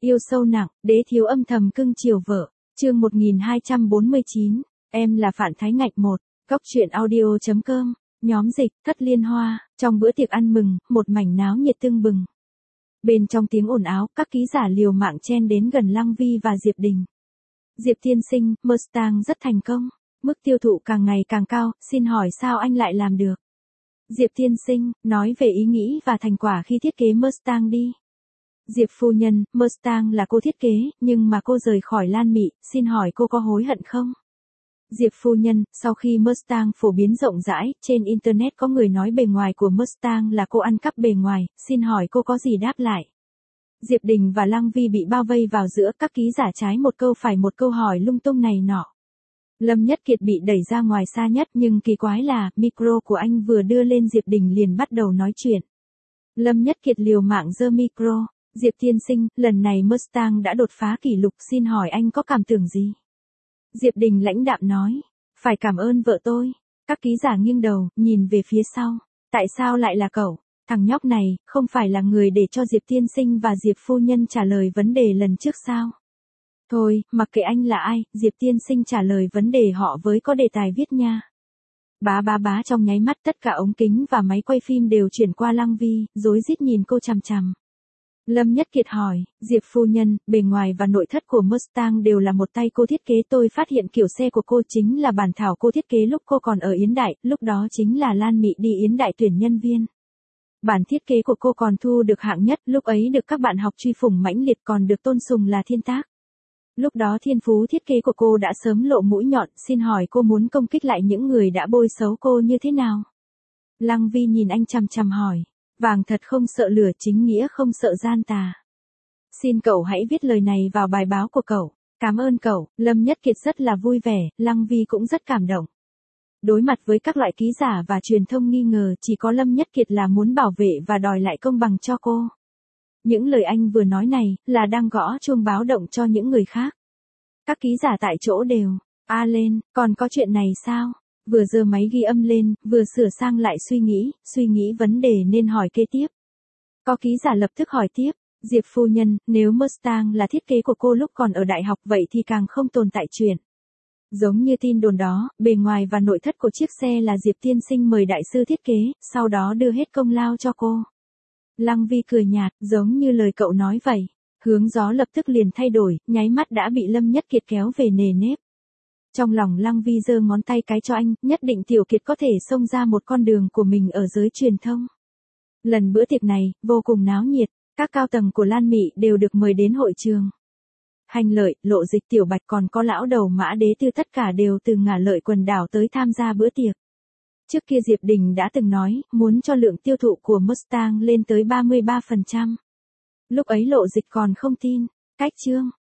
Yêu sâu nặng, đế thiếu âm thầm cưng chiều vợ. Chương 1249, em là Phạn Thái Ngạch 1, góc truyện audio.com, nhóm dịch, Thất Liên Hoa. Trong bữa tiệc ăn mừng, một mảnh náo nhiệt tưng bừng. Bên trong tiếng ồn ào, các ký giả liều mạng chen đến gần Lăng Vi và Diệp Đình. Diệp tiên sinh, Mustang rất thành công, mức tiêu thụ càng ngày càng cao, xin hỏi sao anh lại làm được? Diệp tiên sinh, nói về ý nghĩ và thành quả khi thiết kế Mustang đi. Diệp phu nhân, Mustang là cô thiết kế, nhưng mà cô rời khỏi Lan Mị, xin hỏi cô có hối hận không? Diệp phu nhân, sau khi Mustang phổ biến rộng rãi, trên Internet có người nói bề ngoài của Mustang là cô ăn cắp bề ngoài, xin hỏi cô có gì đáp lại? Diệp Đình và Lăng Vi bị bao vây vào giữa, các ký giả trái một câu phải một câu hỏi lung tung này nọ. Lâm Nhất Kiệt bị đẩy ra ngoài xa nhất, nhưng kỳ quái là, micro của anh vừa đưa lên Diệp Đình liền bắt đầu nói chuyện. Lâm Nhất Kiệt liều mạng giơ micro. Diệp tiên sinh, lần này Mustang đã đột phá kỷ lục, xin hỏi anh có cảm tưởng gì? Diệp Đình lãnh đạm nói, phải cảm ơn vợ tôi. Các ký giả nghiêng đầu, nhìn về phía sau. Tại sao lại là cậu? Thằng nhóc này, không phải là người để cho Diệp tiên sinh và Diệp phu nhân trả lời vấn đề lần trước sao? Thôi, mặc kệ anh là ai, Diệp tiên sinh trả lời vấn đề họ với có đề tài viết nha. Bá trong nháy mắt tất cả ống kính và máy quay phim đều chuyển qua Lăng Vi, rối rít nhìn cô chằm chằm. Lâm Nhất Kiệt hỏi, Diệp phu nhân, bề ngoài và nội thất của Mustang đều là một tay cô thiết kế, tôi phát hiện kiểu xe của cô chính là bản thảo cô thiết kế lúc cô còn ở Yến Đại, lúc đó chính là Lan Mị đi Yến Đại tuyển nhân viên. Bản thiết kế của cô còn thu được hạng nhất, lúc ấy được các bạn học truy phủng mãnh liệt, còn được tôn sùng là thiên tác. Lúc đó thiên phú thiết kế của cô đã sớm lộ mũi nhọn, xin hỏi cô muốn công kích lại những người đã bôi xấu cô như thế nào? Lăng Vi nhìn anh chằm chằm hỏi. Vàng thật không sợ lửa, chính nghĩa không sợ gian tà. Xin cậu hãy viết lời này vào bài báo của cậu. Cảm ơn cậu. Lâm Nhất Kiệt rất là vui vẻ, Lăng Vi cũng rất cảm động. Đối mặt với các loại ký giả và truyền thông nghi ngờ, chỉ có Lâm Nhất Kiệt là muốn bảo vệ và đòi lại công bằng cho cô. Những lời anh vừa nói này, là đang gõ chuông báo động cho những người khác. Các ký giả tại chỗ đều, lên, còn có chuyện này sao? Vừa giơ máy ghi âm lên, vừa sửa sang lại suy nghĩ vấn đề nên hỏi kế tiếp. Có ký giả lập tức hỏi tiếp, Diệp phu nhân, nếu Mustang là thiết kế của cô lúc còn ở đại học vậy thì càng không tồn tại chuyện. Giống như tin đồn đó, bề ngoài và nội thất của chiếc xe là Diệp tiên sinh mời đại sư thiết kế, sau đó đưa hết công lao cho cô. Lăng Vi cười nhạt, giống như lời cậu nói vậy. Hướng gió lập tức liền thay đổi, nháy mắt đã bị Lâm Nhất Kiệt kéo về nề nếp. Trong lòng Lăng Vi giơ ngón tay cái cho anh, nhất định Tiểu Kiệt có thể xông ra một con đường của mình ở giới truyền thông. Lần bữa tiệc này, vô cùng náo nhiệt, các cao tầng của Lan Mị đều được mời đến hội trường. Hành Lợi, Lộ Dịch, Tiểu Bạch còn có lão đầu Mã Đế Tư tất cả đều từ Ngả Lợi quần đảo tới tham gia bữa tiệc. Trước kia Diệp Đình đã từng nói, muốn cho lượng tiêu thụ của Mustang lên tới 33%. Lúc ấy Lộ Dịch còn không tin, cách chương.